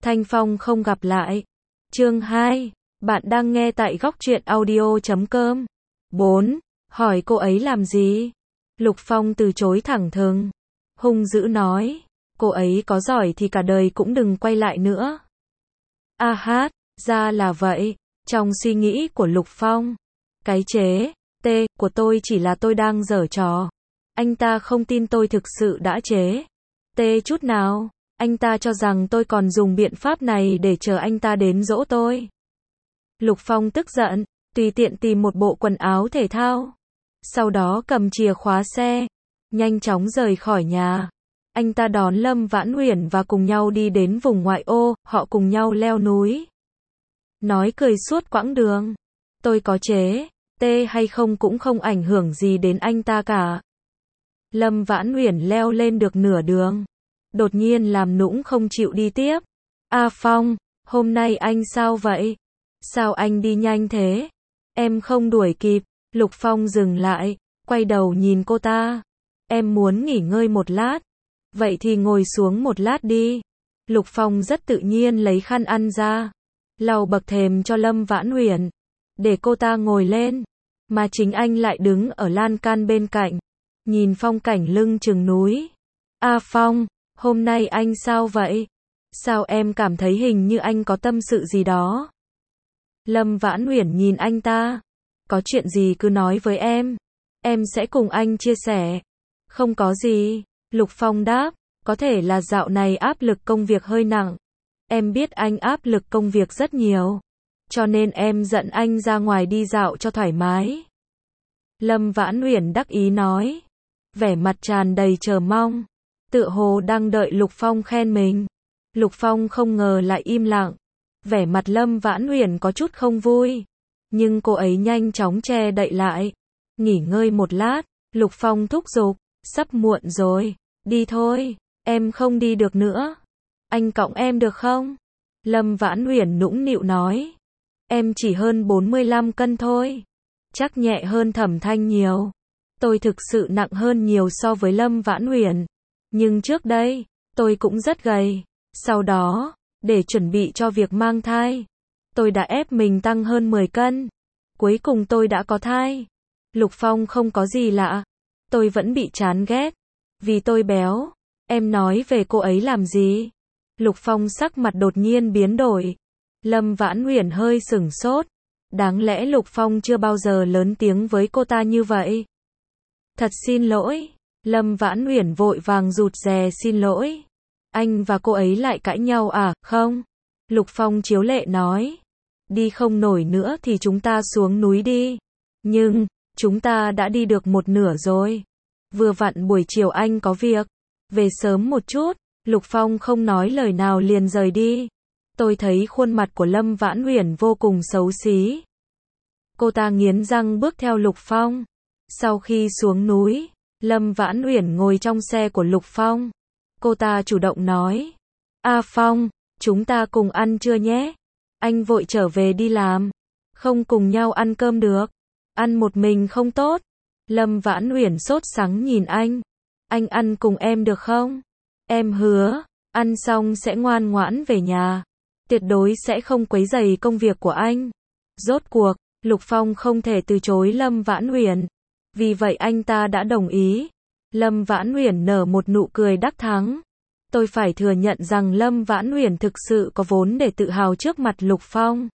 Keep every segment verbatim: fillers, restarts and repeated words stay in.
Thanh Phong không gặp lại. Chương hai. Bạn đang nghe tại góc truyện audio chấm com. bốn. Hỏi cô ấy làm gì? Lục Phong từ chối thẳng thừng. Hung dữ nói. Cô ấy có giỏi thì cả đời cũng đừng quay lại nữa. A hát, ra là vậy. Trong suy nghĩ của Lục Phong, cái chế, T, của tôi chỉ là tôi đang giở trò. Anh ta không tin tôi thực sự đã chế, T chút nào. Anh ta cho rằng tôi còn dùng biện pháp này để chờ anh ta đến dỗ tôi. Lục Phong tức giận, tùy tiện tìm một bộ quần áo thể thao. Sau đó cầm chìa khóa xe, nhanh chóng rời khỏi nhà. Anh ta đón Lâm Vãn Uyển và cùng nhau đi đến vùng ngoại ô, họ cùng nhau leo núi. Nói cười suốt quãng đường. Tôi có chế, T hay không cũng không ảnh hưởng gì đến anh ta cả. Lâm Vãn Uyển leo lên được nửa đường. Đột nhiên làm nũng không chịu đi tiếp. A Phong, hôm nay anh sao vậy? Sao anh đi nhanh thế? Em không đuổi kịp. Lục Phong dừng lại, quay đầu nhìn cô ta. Em muốn nghỉ ngơi một lát. Vậy thì ngồi xuống một lát đi. Lục Phong rất tự nhiên lấy khăn ăn ra, lau bậc thềm cho Lâm Vãn Uyển, để cô ta ngồi lên. Mà chính anh lại đứng ở lan can bên cạnh, nhìn phong cảnh lưng chừng núi. A Phong, hôm nay anh sao vậy? Sao em cảm thấy hình như anh có tâm sự gì đó? Lâm Vãn Uyển nhìn anh ta. Có chuyện gì cứ nói với em. Em sẽ cùng anh chia sẻ. Không có gì. Lục Phong đáp. Có thể là dạo này áp lực công việc hơi nặng. Em biết anh áp lực công việc rất nhiều. Cho nên em dẫn anh ra ngoài đi dạo cho thoải mái. Lâm Vãn Uyển đắc ý nói. Vẻ mặt tràn đầy chờ mong. Tựa hồ đang đợi Lục Phong khen mình. Lục Phong không ngờ lại im lặng. Vẻ mặt Lâm Vãn Uyển có chút không vui. Nhưng cô ấy nhanh chóng che đậy lại. Nghỉ ngơi một lát. Lục Phong thúc giục. Sắp muộn rồi. Đi thôi. Em không đi được nữa. Anh cõng em được không? Lâm Vãn Uyển nũng nịu nói. Em chỉ hơn bốn mươi lăm cân thôi. Chắc nhẹ hơn Thẩm Thanh nhiều. Tôi thực sự nặng hơn nhiều so với Lâm Vãn Uyển. Nhưng trước đây, tôi cũng rất gầy. Sau đó, để chuẩn bị cho việc mang thai, tôi đã ép mình tăng hơn mười cân. Cuối cùng tôi đã có thai. Lục Phong không có gì lạ. Tôi vẫn bị chán ghét. Vì tôi béo. Em nói về cô ấy làm gì? Lục Phong sắc mặt đột nhiên biến đổi. Lâm Vãn Uyển hơi sửng sốt. Đáng lẽ Lục Phong chưa bao giờ lớn tiếng với cô ta như vậy. Thật xin lỗi. Lâm Vãn Uyển vội vàng rụt rè xin lỗi. Anh và cô ấy lại cãi nhau à? Không. Lục Phong chiếu lệ nói. Đi không nổi nữa thì chúng ta xuống núi đi. Nhưng, chúng ta đã đi được một nửa rồi. Vừa vặn buổi chiều anh có việc. Về sớm một chút. Lục Phong không nói lời nào liền rời đi. Tôi thấy khuôn mặt của Lâm Vãn Uyển vô cùng xấu xí. Cô ta nghiến răng bước theo Lục Phong. Sau khi xuống núi, Lâm Vãn Uyển ngồi trong xe của Lục Phong. Cô ta chủ động nói. A Phong, chúng ta cùng ăn trưa nhé. Anh vội trở về đi làm. Không cùng nhau ăn cơm được. Ăn một mình không tốt. Lâm Vãn Uyển sốt sắng nhìn anh. Anh ăn cùng em được không? Em hứa, ăn xong sẽ ngoan ngoãn về nhà. Tuyệt đối sẽ không quấy rầy công việc của anh. Rốt cuộc, Lục Phong không thể từ chối Lâm Vãn Uyển. Vì vậy anh ta đã đồng ý. Lâm Vãn Uyển nở một nụ cười đắc thắng. Tôi phải thừa nhận rằng Lâm Vãn Uyển thực sự có vốn để tự hào trước mặt Lục Phong.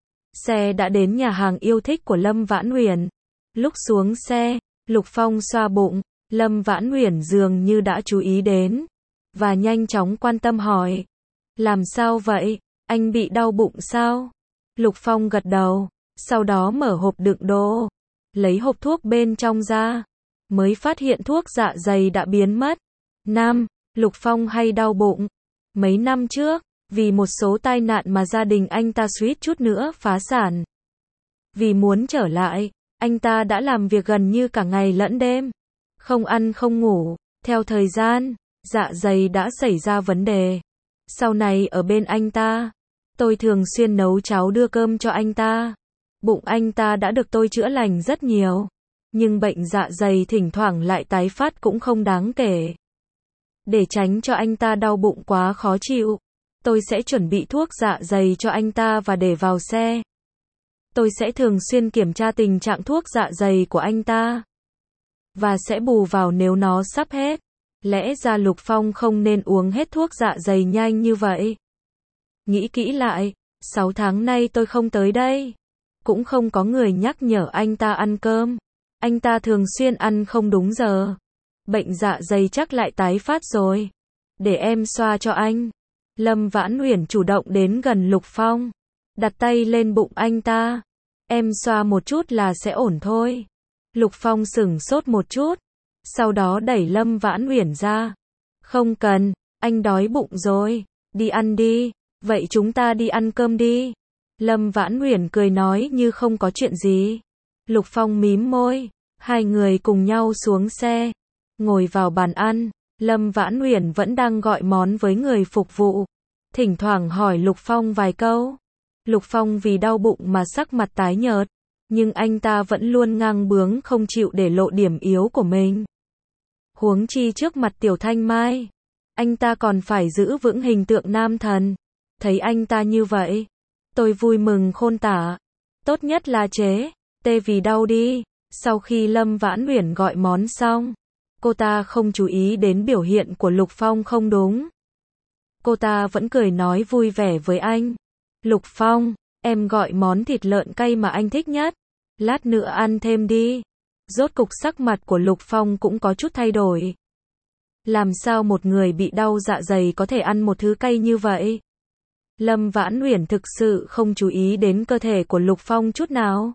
Xe đã đến nhà hàng yêu thích của Lâm Vãn Uyển. Lúc xuống xe, Lục Phong xoa bụng. Lâm Vãn Uyển dường như đã chú ý đến. Và nhanh chóng quan tâm hỏi. Làm sao vậy? Anh bị đau bụng sao? Lục Phong gật đầu. Sau đó mở hộp đựng đồ. Lấy hộp thuốc bên trong ra. Mới phát hiện thuốc dạ dày đã biến mất. Năm, Lục Phong hay đau bụng. Mấy năm trước, vì một số tai nạn mà gia đình anh ta suýt chút nữa phá sản. Vì muốn trở lại, anh ta đã làm việc gần như cả ngày lẫn đêm. Không ăn không ngủ. Theo thời gian, dạ dày đã xảy ra vấn đề. Sau này ở bên anh ta, tôi thường xuyên nấu cháo đưa cơm cho anh ta. Bụng anh ta đã được tôi chữa lành rất nhiều. Nhưng bệnh dạ dày thỉnh thoảng lại tái phát cũng không đáng kể. Để tránh cho anh ta đau bụng quá khó chịu, Tôi sẽ chuẩn bị thuốc dạ dày cho anh ta và để vào xe. Tôi sẽ thường xuyên kiểm tra tình trạng thuốc dạ dày của anh ta. Và sẽ bù vào nếu nó sắp hết. Lẽ ra Lục Phong không nên uống hết thuốc dạ dày nhanh như vậy. Nghĩ kỹ lại, sáu tháng nay tôi không tới đây. Cũng không có người nhắc nhở anh ta ăn cơm. Anh ta thường xuyên ăn không đúng giờ. Bệnh dạ dày chắc lại tái phát rồi. Để em xoa cho anh. Lâm Vãn Uyển chủ động đến gần Lục Phong. Đặt tay lên bụng anh ta. Em xoa một chút là sẽ ổn thôi. Lục Phong sửng sốt một chút. Sau đó đẩy Lâm Vãn Uyển ra. Không cần, anh đói bụng rồi. Đi ăn đi. Vậy chúng ta đi ăn cơm đi. Lâm Vãn Uyển cười nói như không có chuyện gì. Lục Phong mím môi. Hai người cùng nhau xuống xe. Ngồi vào bàn ăn. Lâm Vãn Uyển vẫn đang gọi món với người phục vụ. Thỉnh thoảng hỏi Lục Phong vài câu. Lục Phong vì đau bụng mà sắc mặt tái nhợt. Nhưng anh ta vẫn luôn ngang bướng không chịu để lộ điểm yếu của mình. Huống chi trước mặt Tiểu Thanh Mai. Anh ta còn phải giữ vững hình tượng nam thần. Thấy anh ta như vậy. Tôi vui mừng khôn tả. Tốt nhất là chế. Tê vì đau đi. Sau khi Lâm Vãn Uyển gọi món xong. Cô ta không chú ý đến biểu hiện của Lục Phong không đúng. Cô ta vẫn cười nói vui vẻ với anh. Lục Phong, em gọi món thịt lợn cay mà anh thích nhất. Lát nữa ăn thêm đi. Rốt cục sắc mặt của Lục Phong cũng có chút thay đổi. Làm sao một người bị đau dạ dày có thể ăn một thứ cay như vậy? Lâm Vãn Uyển thực sự không chú ý đến cơ thể của Lục Phong chút nào.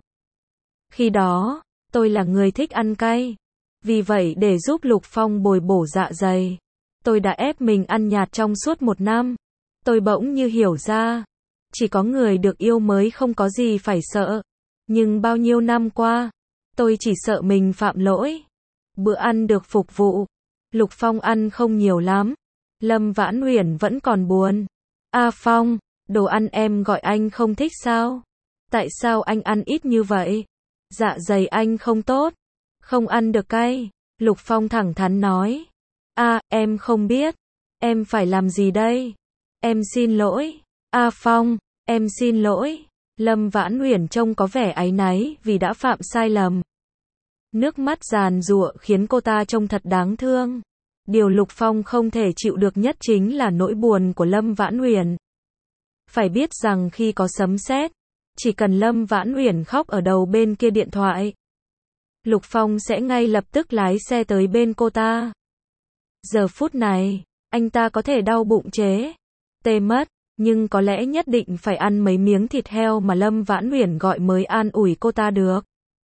Khi đó, tôi là người thích ăn cay. Vì vậy để giúp Lục Phong bồi bổ dạ dày, tôi đã ép mình ăn nhạt trong suốt một năm. Tôi bỗng như hiểu ra, chỉ có người được yêu mới không có gì phải sợ. Nhưng bao nhiêu năm qua, tôi chỉ sợ mình phạm lỗi. Bữa ăn được phục vụ, Lục Phong ăn không nhiều lắm. Lâm Vãn Uyển vẫn còn buồn. A Phong, đồ ăn em gọi anh không thích sao? Tại sao anh ăn ít như vậy? Dạ dày anh không tốt. Không ăn được cay. Lục Phong thẳng thắn nói. A, em không biết. Em phải làm gì đây? Em xin lỗi. A Phong, em xin lỗi. Lâm Vãn Uyển trông có vẻ áy náy vì đã phạm sai lầm. Nước mắt giàn giụa khiến cô ta trông thật đáng thương. Điều Lục Phong không thể chịu được nhất chính là nỗi buồn của Lâm Vãn Uyển. Phải biết rằng khi có sấm sét, chỉ cần Lâm Vãn Uyển khóc ở đầu bên kia điện thoại, Lục Phong sẽ ngay lập tức lái xe tới bên cô ta. Giờ phút này, anh ta có thể đau bụng chế, tê mất, nhưng có lẽ nhất định phải ăn mấy miếng thịt heo mà Lâm Vãn Uyển gọi mới an ủi cô ta được.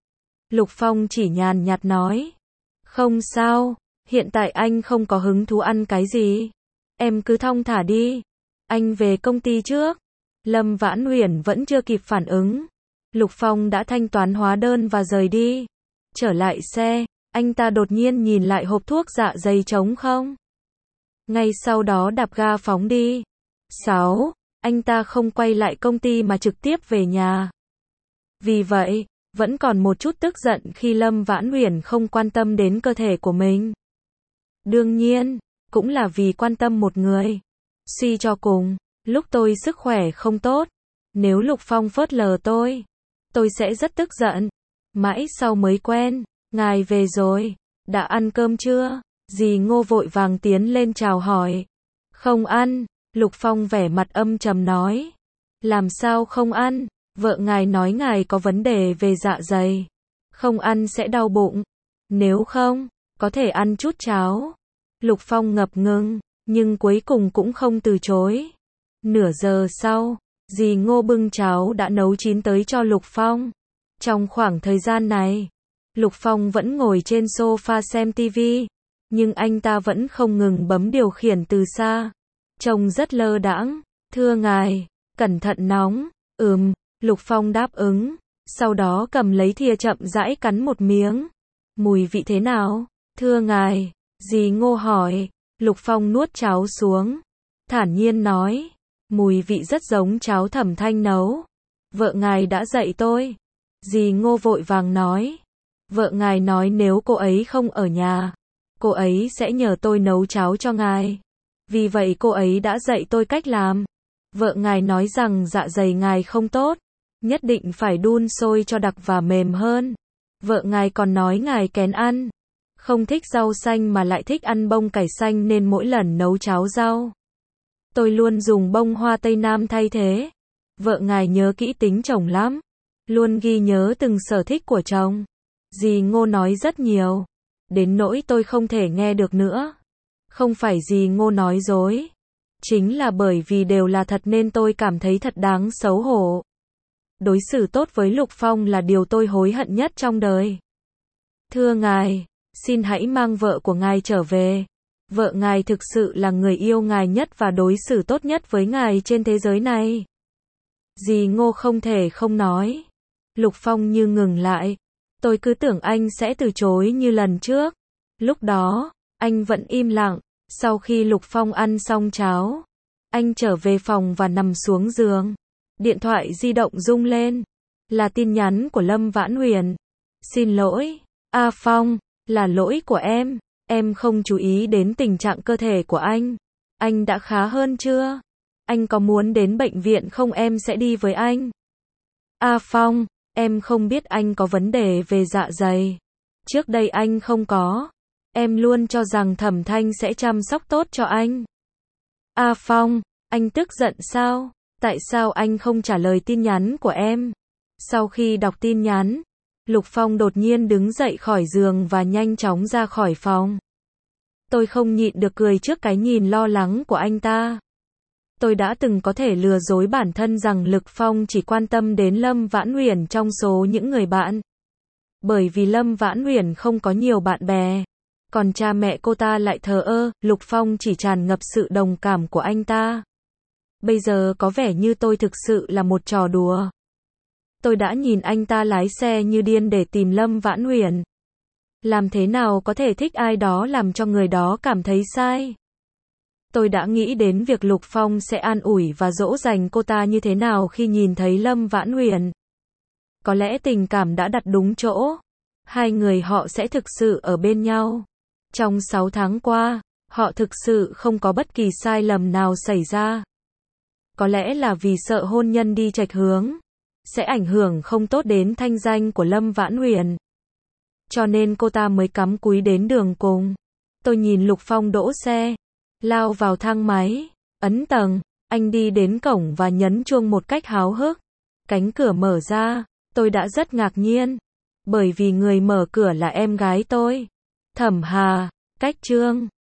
Lục Phong chỉ nhàn nhạt nói. Không sao, hiện tại anh không có hứng thú ăn cái gì. Em cứ thong thả đi. Anh về công ty trước. Lâm Vãn Uyển vẫn chưa kịp phản ứng. Lục Phong đã thanh toán hóa đơn và rời đi. Trở lại xe, anh ta đột nhiên nhìn lại hộp thuốc dạ dày trống không. Ngay sau đó đạp ga phóng đi. sáu. Anh ta không quay lại công ty mà trực tiếp về nhà. Vì vậy, vẫn còn một chút tức giận khi Lâm Vãn Uyển không quan tâm đến cơ thể của mình. Đương nhiên, cũng là vì quan tâm một người. Suy cho cùng, lúc tôi sức khỏe không tốt, nếu Lục Phong phớt lờ tôi, tôi sẽ rất tức giận. Mãi sau mới quen, ngài về rồi, đã ăn cơm chưa? Dì Ngô vội vàng tiến lên chào hỏi. Không ăn, Lục Phong vẻ mặt âm trầm nói. Làm sao không ăn? Vợ ngài nói ngài có vấn đề về dạ dày. Không ăn sẽ đau bụng. Nếu không, có thể ăn chút cháo. Lục Phong ngập ngừng, nhưng cuối cùng cũng không từ chối. Nửa giờ sau, dì Ngô bưng cháo đã nấu chín tới cho Lục Phong. Trong khoảng thời gian này, Lục Phong vẫn ngồi trên sofa xem tivi, nhưng anh ta vẫn không ngừng bấm điều khiển từ xa. Trông rất lơ đãng. Thưa ngài, cẩn thận nóng. Ừm, Lục Phong đáp ứng, sau đó cầm lấy thìa chậm rãi cắn một miếng. Mùi vị thế nào? Thưa ngài, dì Ngô hỏi. Lục Phong nuốt cháo xuống, thản nhiên nói, mùi vị rất giống cháo Thẩm Thanh nấu. Vợ ngài đã dạy tôi. Dì Ngô vội vàng nói. Vợ ngài nói nếu cô ấy không ở nhà, cô ấy sẽ nhờ tôi nấu cháo cho ngài. Vì vậy cô ấy đã dạy tôi cách làm. Vợ ngài nói rằng dạ dày ngài không tốt, nhất định phải đun sôi cho đặc và mềm hơn. Vợ ngài còn nói ngài kén ăn, không thích rau xanh mà lại thích ăn bông cải xanh nên mỗi lần nấu cháo rau, tôi luôn dùng bông hoa Tây Nam thay thế. Vợ ngài nhớ kỹ tính chồng lắm, luôn ghi nhớ từng sở thích của chồng. Dì Ngô nói rất nhiều, đến nỗi tôi không thể nghe được nữa. Không phải dì Ngô nói dối, chính là bởi vì đều là thật nên tôi cảm thấy thật đáng xấu hổ. Đối xử tốt với Lục Phong là điều tôi hối hận nhất trong đời. Thưa ngài, xin hãy mang vợ của ngài trở về. Vợ ngài thực sự là người yêu ngài nhất và đối xử tốt nhất với ngài trên thế giới này. Dì Ngô không thể không nói. Lục Phong như ngừng lại. Tôi cứ tưởng anh sẽ từ chối như lần trước. Lúc đó, anh vẫn im lặng. Sau khi Lục Phong ăn xong cháo, anh trở về phòng và nằm xuống giường. Điện thoại di động rung lên. Là tin nhắn của Lâm Vãn Huyền. Xin lỗi, A Phong, là lỗi của em. Em không chú ý đến tình trạng cơ thể của anh. Anh đã khá hơn chưa? Anh có muốn đến bệnh viện không, em sẽ đi với anh. A Phong, em không biết anh có vấn đề về dạ dày. Trước đây anh không có. Em luôn cho rằng Thẩm Thanh sẽ chăm sóc tốt cho anh. A Phong, anh tức giận sao? Tại sao anh không trả lời tin nhắn của em? Sau khi đọc tin nhắn, Lục Phong đột nhiên đứng dậy khỏi giường và nhanh chóng ra khỏi phòng. Tôi không nhịn được cười trước cái nhìn lo lắng của anh ta. Tôi đã từng có thể lừa dối bản thân rằng Lục Phong chỉ quan tâm đến Lâm Vãn Huyền trong số những người bạn. Bởi vì Lâm Vãn Huyền không có nhiều bạn bè, còn cha mẹ cô ta lại thờ ơ, Lục Phong chỉ tràn ngập sự đồng cảm của anh ta. Bây giờ có vẻ như tôi thực sự là một trò đùa. Tôi đã nhìn anh ta lái xe như điên để tìm Lâm Vãn Huyền. Làm thế nào có thể thích ai đó làm cho người đó cảm thấy sai? Tôi đã nghĩ đến việc Lục Phong sẽ an ủi và dỗ dành cô ta như thế nào khi nhìn thấy Lâm Vãn Huyền. Có lẽ tình cảm đã đặt đúng chỗ. Hai người họ sẽ thực sự ở bên nhau. Trong sáu tháng qua, họ thực sự không có bất kỳ sai lầm nào xảy ra. Có lẽ là vì sợ hôn nhân đi chệch hướng, sẽ ảnh hưởng không tốt đến thanh danh của Lâm Vãn Huyền. Cho nên cô ta mới cắm cúi đến đường cùng. Tôi nhìn Lục Phong đỗ xe, lao vào thang máy, ấn tầng, anh đi đến cổng và nhấn chuông một cách háo hức. Cánh cửa mở ra, tôi đã rất ngạc nhiên, bởi vì người mở cửa là em gái tôi, Thẩm Hà, Cách Trương.